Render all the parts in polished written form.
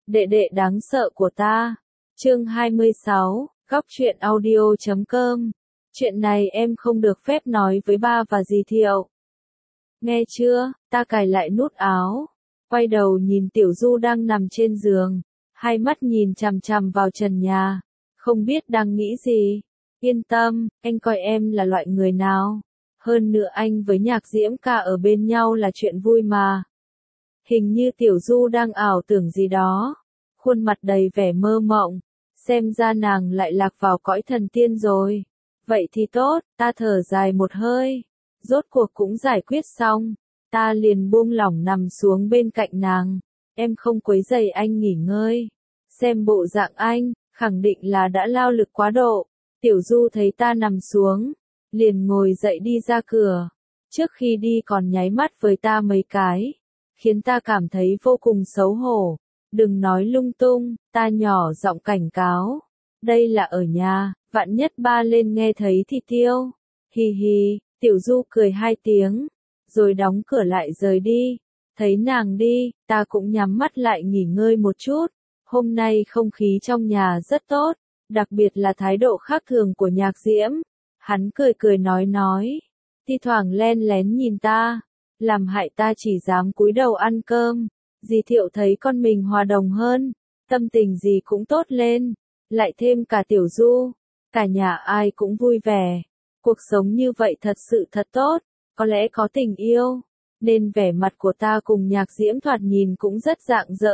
đệ đệ đáng sợ của ta. Chương 26, Góc truyện audio.com. Chuyện này em không được phép nói với ba và dì Thiệu. Nghe chưa? Ta cài lại nút áo, quay đầu nhìn Tiểu Du đang nằm trên giường, hai mắt nhìn chằm chằm vào trần nhà, không biết đang nghĩ gì. Yên tâm, anh coi em là loại người nào. Hơn nữa anh với Nhạc Diễm ca ở bên nhau là chuyện vui mà. Hình như Tiểu Du đang ảo tưởng gì đó, khuôn mặt đầy vẻ mơ mộng, xem ra nàng lại lạc vào cõi thần tiên rồi. Vậy thì tốt, ta thở dài một hơi, rốt cuộc cũng giải quyết xong, ta liền buông lỏng nằm xuống bên cạnh nàng. Em không quấy rầy anh nghỉ ngơi. Xem bộ dạng anh, khẳng định là đã lao lực quá độ. Tiểu Du thấy ta nằm xuống, liền ngồi dậy đi ra cửa. Trước khi đi còn nháy mắt với ta mấy cái, khiến ta cảm thấy vô cùng xấu hổ. Đừng nói lung tung, ta nhỏ giọng cảnh cáo. Đây là ở nhà, vạn nhất ba lên nghe thấy thì tiêu. Hi hi, Tiểu Du cười hai tiếng, rồi đóng cửa lại rời đi. Thấy nàng đi, ta cũng nhắm mắt lại nghỉ ngơi một chút. Hôm nay không khí trong nhà rất tốt, đặc biệt là thái độ khác thường của Nhạc Diễm. Hắn cười cười nói, thi thoảng len lén nhìn ta, làm hại ta chỉ dám cúi đầu ăn cơm. Dì Thiệu thấy con mình hòa đồng hơn, tâm tình gì cũng tốt lên, lại thêm cả Tiểu Du, cả nhà ai cũng vui vẻ. Cuộc sống như vậy thật sự thật tốt, có lẽ có tình yêu, nên vẻ mặt của ta cùng Nhạc Diễm thoạt nhìn cũng rất rạng rỡ.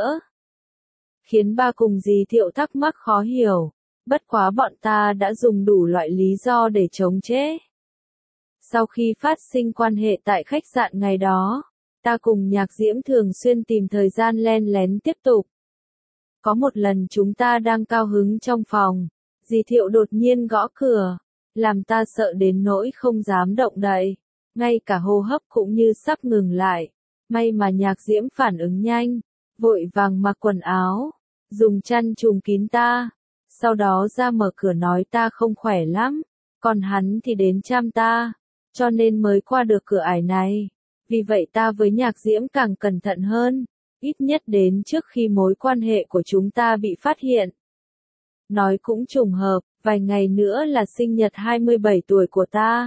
Khiến ba cùng dì Thiệu thắc mắc khó hiểu, bất quá bọn ta đã dùng đủ loại lý do để chống chế. Sau khi phát sinh quan hệ tại khách sạn ngày đó, ta cùng Nhạc Diễm thường xuyên tìm thời gian len lén tiếp tục. Có một lần chúng ta đang cao hứng trong phòng, dì Thiệu đột nhiên gõ cửa, làm ta sợ đến nỗi không dám động đậy, ngay cả hô hấp cũng như sắp ngừng lại. May mà Nhạc Diễm phản ứng nhanh, vội vàng mặc quần áo, dùng chăn trùm kín ta, sau đó ra mở cửa nói ta không khỏe lắm, còn hắn thì đến chăm ta, cho nên mới qua được cửa ải này. Vì vậy ta với Nhạc Diễm càng cẩn thận hơn, ít nhất đến trước khi mối quan hệ của chúng ta bị phát hiện. Nói cũng trùng hợp, vài ngày nữa là sinh nhật 27 tuổi của ta.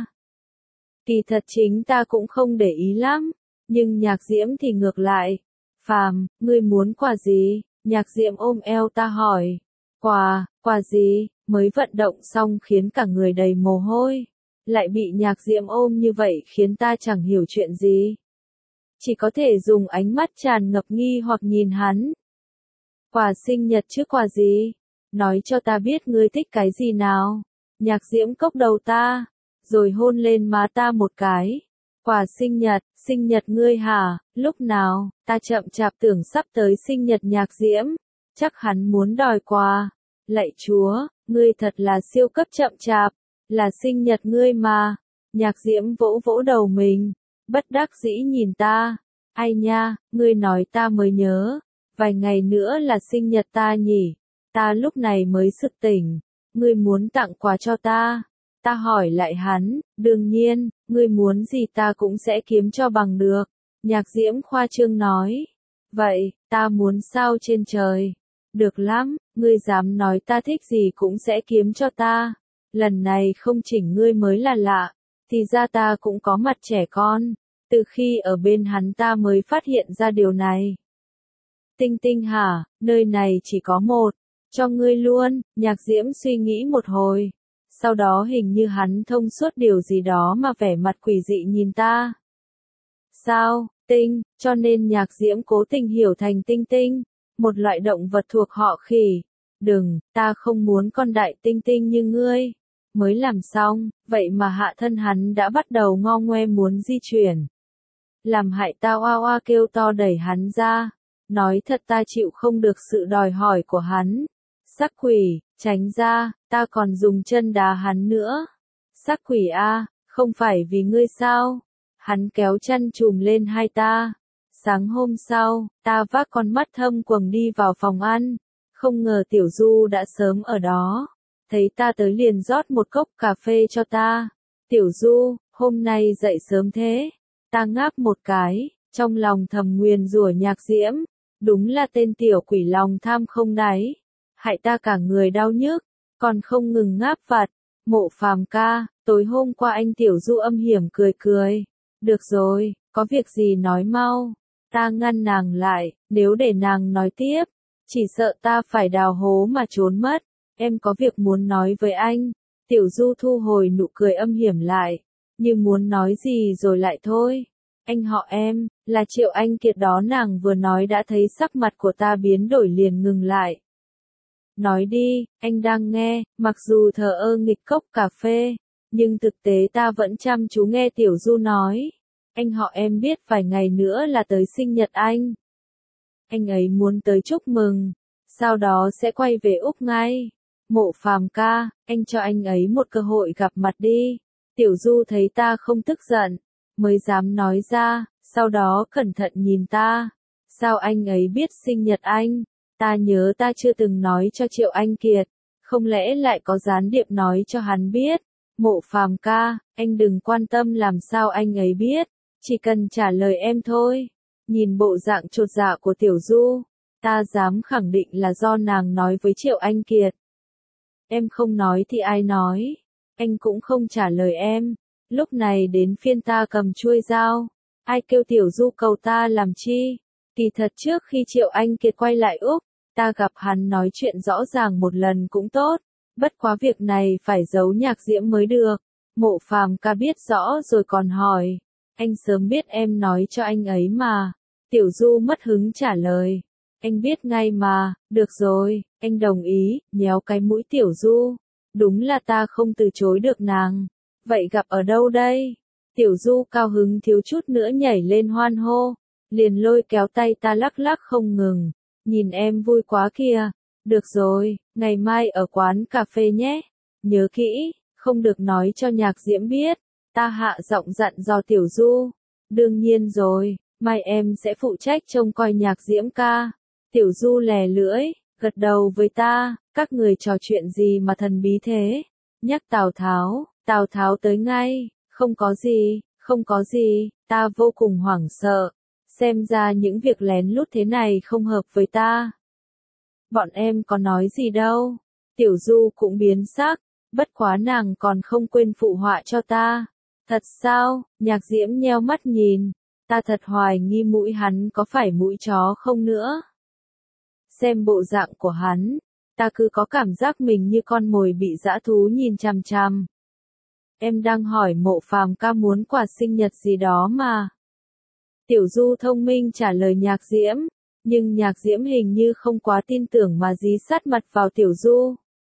Kỳ thật chính ta cũng không để ý lắm, nhưng Nhạc Diễm thì ngược lại. Phàm, ngươi muốn quà gì? Nhạc Diễm ôm eo ta hỏi. Quà gì? Mới vận động xong khiến cả người đầy mồ hôi. Lại bị Nhạc Diễm ôm như vậy khiến ta chẳng hiểu chuyện gì. Chỉ có thể dùng ánh mắt tràn ngập nghi hoặc nhìn hắn. Quà sinh nhật chứ quà gì? Nói cho ta biết ngươi thích cái gì nào. Nhạc Diễm cốc đầu ta, rồi hôn lên má ta một cái. Quà sinh nhật ngươi hả? Lúc nào? Ta chậm chạp tưởng sắp tới sinh nhật Nhạc Diễm, chắc hắn muốn đòi quà. Lạy Chúa, ngươi thật là siêu cấp chậm chạp, là sinh nhật ngươi mà. Nhạc Diễm vỗ vỗ đầu mình, bất đắc dĩ nhìn ta. Ai nha, ngươi nói ta mới nhớ, vài ngày nữa là sinh nhật ta nhỉ? Ta lúc này mới sực tỉnh, ngươi muốn tặng quà cho ta? Ta hỏi lại hắn, đương nhiên, ngươi muốn gì ta cũng sẽ kiếm cho bằng được. Nhạc Diễm khoa trương nói, vậy, ta muốn sao trên trời. Được lắm, ngươi dám nói ta thích gì cũng sẽ kiếm cho ta. Lần này không chỉnh ngươi mới là lạ, thì ra ta cũng có mặt trẻ con. Từ khi ở bên hắn ta mới phát hiện ra điều này. Tinh Tinh hả, nơi này chỉ có một, cho ngươi luôn. Nhạc Diễm suy nghĩ một hồi, sau đó hình như hắn thông suốt điều gì đó mà vẻ mặt quỷ dị nhìn ta. Sao, Tinh, cho nên Nhạc Diễm cố tình hiểu thành Tinh Tinh, một loại động vật thuộc họ khỉ. Đừng, ta không muốn con đại Tinh Tinh như ngươi. Mới làm xong, vậy mà hạ thân hắn đã bắt đầu ngo ngoe muốn di chuyển. Làm hại ta oa oa kêu to đẩy hắn ra. Nói thật ta chịu không được sự đòi hỏi của hắn. Sắc quỷ, tránh ra, ta còn dùng chân đá hắn nữa. Sắc quỷ a, không phải vì ngươi sao? Hắn kéo chăn trùm lên hai ta. Sáng hôm sau, ta vác con mắt thâm quầng đi vào phòng ăn. Không ngờ Tiểu Du đã sớm ở đó. Thấy ta tới liền rót một cốc cà phê cho ta. Tiểu Du, hôm nay dậy sớm thế. Ta ngáp một cái, trong lòng thầm nguyền rủa Nhạc Diễm. Đúng là tên tiểu quỷ lòng tham không đáy, hại ta cả người đau nhức, còn không ngừng ngáp vặt. Mộ Phàm ca, tối hôm qua anh Tiểu Du âm hiểm cười cười. Được rồi, có việc gì nói mau. Ta ngăn nàng lại, nếu để nàng nói tiếp, chỉ sợ ta phải đào hố mà trốn mất. Em có việc muốn nói với anh. Tiểu Du thu hồi nụ cười âm hiểm lại, như muốn nói gì rồi lại thôi. Anh họ em, là Triệu Anh Kiệt đó. Nàng vừa nói đã thấy sắc mặt của ta biến đổi liền ngừng lại. Nói đi, anh đang nghe, mặc dù thờ ơ nghịch cốc cà phê, nhưng thực tế ta vẫn chăm chú nghe Tiểu Du nói. Anh họ em biết vài ngày nữa là tới sinh nhật anh. Anh ấy muốn tới chúc mừng, sau đó sẽ quay về Úc ngay. Mộ Phàm ca, anh cho anh ấy một cơ hội gặp mặt đi. Tiểu Du thấy ta không tức giận, mới dám nói ra, sau đó cẩn thận nhìn ta. Sao anh ấy biết sinh nhật anh? Ta nhớ ta chưa từng nói cho Triệu Anh Kiệt, không lẽ lại có gián điệp nói cho hắn biết? Mộ Phàm ca, anh đừng quan tâm làm sao anh ấy biết, chỉ cần trả lời em thôi. Nhìn bộ dạng chột dạ của Tiểu Du, ta dám khẳng định là do nàng nói với Triệu Anh Kiệt. Em không nói thì ai nói? Anh cũng không trả lời em. Lúc này đến phiên ta cầm chuôi dao. Ai kêu Tiểu Du cầu ta làm chi? Kỳ thật trước khi Triệu Anh Kiệt quay lại Úc, ta gặp hắn nói chuyện rõ ràng một lần cũng tốt. Bất quá việc này phải giấu Nhạc Diễm mới được. Mộ Phàm ca biết rõ rồi còn hỏi. Anh sớm biết em nói cho anh ấy mà. Tiểu Du mất hứng trả lời. Anh biết ngay mà, được rồi, anh đồng ý, nhéo cái mũi Tiểu Du. Đúng là ta không từ chối được nàng. Vậy gặp ở đâu đây? Tiểu Du cao hứng thiếu chút nữa nhảy lên hoan hô, liền lôi kéo tay ta lắc lắc không ngừng. Nhìn em vui quá kìa. Được rồi, ngày mai ở quán cà phê nhé. Nhớ kỹ, không được nói cho Nhạc Diễm biết. Ta hạ giọng dặn dò Tiểu Du. Đương nhiên rồi, mai em sẽ phụ trách trông coi Nhạc Diễm ca. Tiểu Du lè lưỡi, gật đầu với ta. Các người trò chuyện gì mà thần bí thế? Nhắc Tào Tháo tới ngay. Không có gì, không có gì. Ta vô cùng hoảng sợ. Xem ra những việc lén lút thế này không hợp với ta. Bọn em có nói gì đâu. Tiểu Du cũng biến sắc, bất quá nàng còn không quên phụ họa cho ta. Thật sao? Nhạc Diễm nheo mắt nhìn, ta thật hoài nghi mũi hắn có phải mũi chó không nữa. Xem bộ dạng của hắn, ta cứ có cảm giác mình như con mồi bị dã thú nhìn chằm chằm. Em đang hỏi Mộ Phàm ca muốn quà sinh nhật gì đó mà. Tiểu Du thông minh trả lời Nhạc Diễm, nhưng Nhạc Diễm hình như không quá tin tưởng mà dí sát mặt vào Tiểu Du.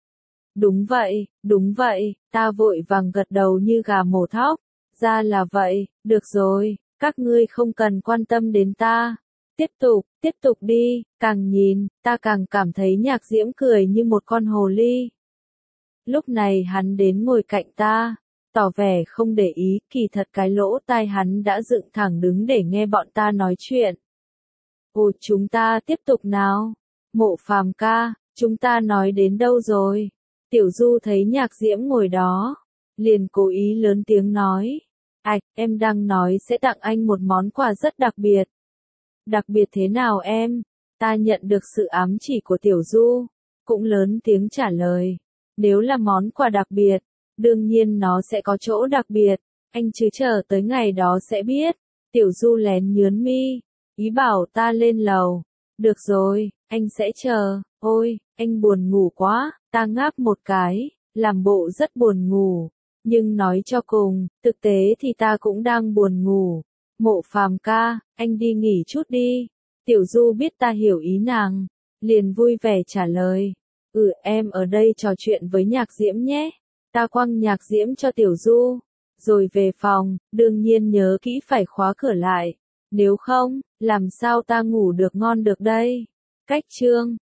Đúng vậy, ta vội vàng gật đầu như gà mổ thóc. Ra là vậy, được rồi, các ngươi không cần quan tâm đến ta. Tiếp tục đi, càng nhìn, ta càng cảm thấy Nhạc Diễm cười như một con hồ ly. Lúc này hắn đến ngồi cạnh ta, tỏ vẻ không để ý, kỳ thật cái lỗ tai hắn đã dựng thẳng đứng để nghe bọn ta nói chuyện. Ồ, chúng ta tiếp tục nào. Mộ Phàm ca, chúng ta nói đến đâu rồi? Tiểu Du thấy Nhạc Diễm ngồi đó, liền cố ý lớn tiếng nói. Em đang nói sẽ tặng anh một món quà rất đặc biệt. Đặc biệt thế nào em? Ta nhận được sự ám chỉ của Tiểu Du, cũng lớn tiếng trả lời. Nếu là món quà đặc biệt, đương nhiên nó sẽ có chỗ đặc biệt. Anh chứ chờ tới ngày đó sẽ biết. Tiểu Du lén nhướn mi, ý bảo ta lên lầu. Được rồi, anh sẽ chờ. Ôi, anh buồn ngủ quá. Ta ngáp một cái, làm bộ rất buồn ngủ. Nhưng nói cho cùng, thực tế thì ta cũng đang buồn ngủ. Mộ Phàm ca, anh đi nghỉ chút đi. Tiểu Du biết ta hiểu ý nàng, liền vui vẻ trả lời. Em ở đây trò chuyện với Nhạc Diễm nhé. Ta quăng Nhạc Diễm cho Tiểu Du, rồi về phòng, đương nhiên nhớ kỹ phải khóa cửa lại. Nếu không, làm sao ta ngủ được ngon được đây? Cách chương